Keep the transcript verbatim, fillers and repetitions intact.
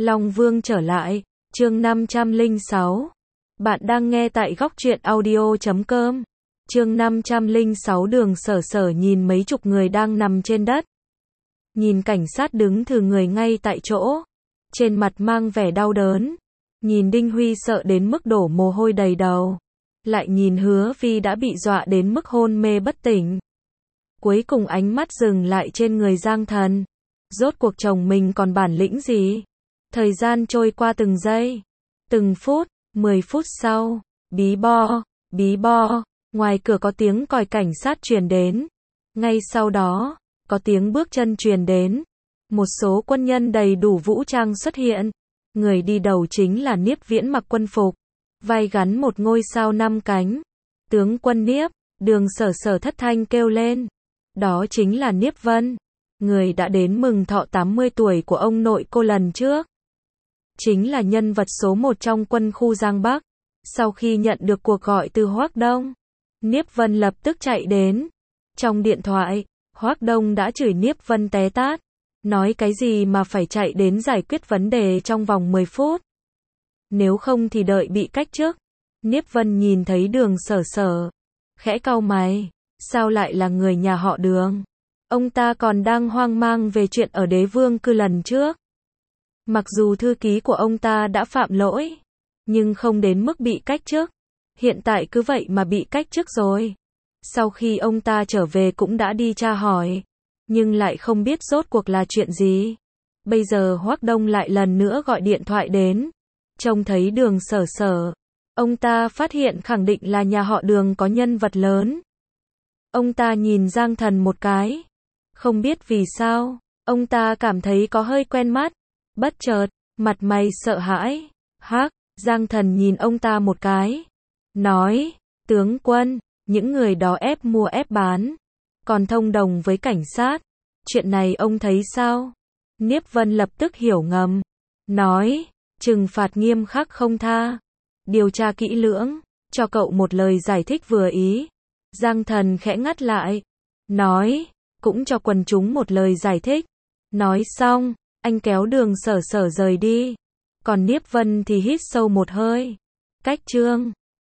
Long Vương trở lại, chương năm trăm lẻ sáu. Bạn đang nghe tại góc truyện audio chấm com. Chương năm trăm lẻ sáu Đường Sở Sở nhìn mấy chục người đang nằm trên đất. Nhìn cảnh sát đứng thừ người ngay tại chỗ. Trên mặt mang vẻ đau đớn. Nhìn Đinh Huy sợ đến mức đổ mồ hôi đầy đầu. Lại nhìn Hứa Vi đã bị dọa đến mức hôn mê bất tỉnh. Cuối cùng ánh mắt dừng lại trên người Giang Thần. Rốt cuộc chồng mình còn bản lĩnh gì? Thời gian trôi qua từng giây, từng phút, mười phút sau, bí bo, bí bo, ngoài cửa có tiếng còi cảnh sát truyền đến. Ngay sau đó, có tiếng bước chân truyền đến. Một số quân nhân đầy đủ vũ trang xuất hiện. Người đi đầu chính là Niếp Viễn mặc quân phục, vai gắn một ngôi sao năm cánh. Tướng quân Niếp, Đường Sở Sở thất thanh kêu lên. Đó chính là Niếp Vân, người đã đến mừng thọ tám mươi tuổi của ông nội cô lần trước. Chính là nhân vật số một trong quân khu Giang Bắc. Sau khi nhận được cuộc gọi từ Hoắc Đông, Niếp Vân lập tức chạy đến. Trong điện thoại, Hoắc Đông đã chửi Niếp Vân té tát. Nói cái gì mà phải chạy đến giải quyết vấn đề trong vòng mười phút. Nếu không thì đợi bị cách chức. Niếp Vân nhìn thấy Đường Sở Sở, khẽ cau mày. Sao lại là người nhà họ Đường? Ông ta còn đang hoang mang về chuyện ở Đế Vương Cư lần trước. Mặc dù thư ký của ông ta đã phạm lỗi, nhưng không đến mức bị cách chức. Hiện tại cứ vậy mà bị cách chức rồi. Sau khi ông ta trở về cũng đã đi tra hỏi, nhưng lại không biết rốt cuộc là chuyện gì. Bây giờ Hoắc Đông lại lần nữa gọi điện thoại đến. Trông thấy Đường Sở Sở, ông ta phát hiện khẳng định là nhà họ Đường có nhân vật lớn. Ông ta nhìn Giang Thần một cái. Không biết vì sao, ông ta cảm thấy có hơi quen mắt. Bất chợt, mặt mày sợ hãi. Hắc, Giang Thần nhìn ông ta một cái. Nói, tướng quân, những người đó ép mua ép bán. Còn thông đồng với cảnh sát. Chuyện này ông thấy sao? Niếp Vân lập tức hiểu ngầm. Nói, trừng phạt nghiêm khắc không tha. Điều tra kỹ lưỡng, cho cậu một lời giải thích vừa ý. Giang Thần khẽ ngắt lại. Nói, cũng cho quần chúng một lời giải thích. Nói xong, anh kéo Đường Sở Sở rời đi. Còn Niếp Vân thì hít sâu một hơi. Cách chương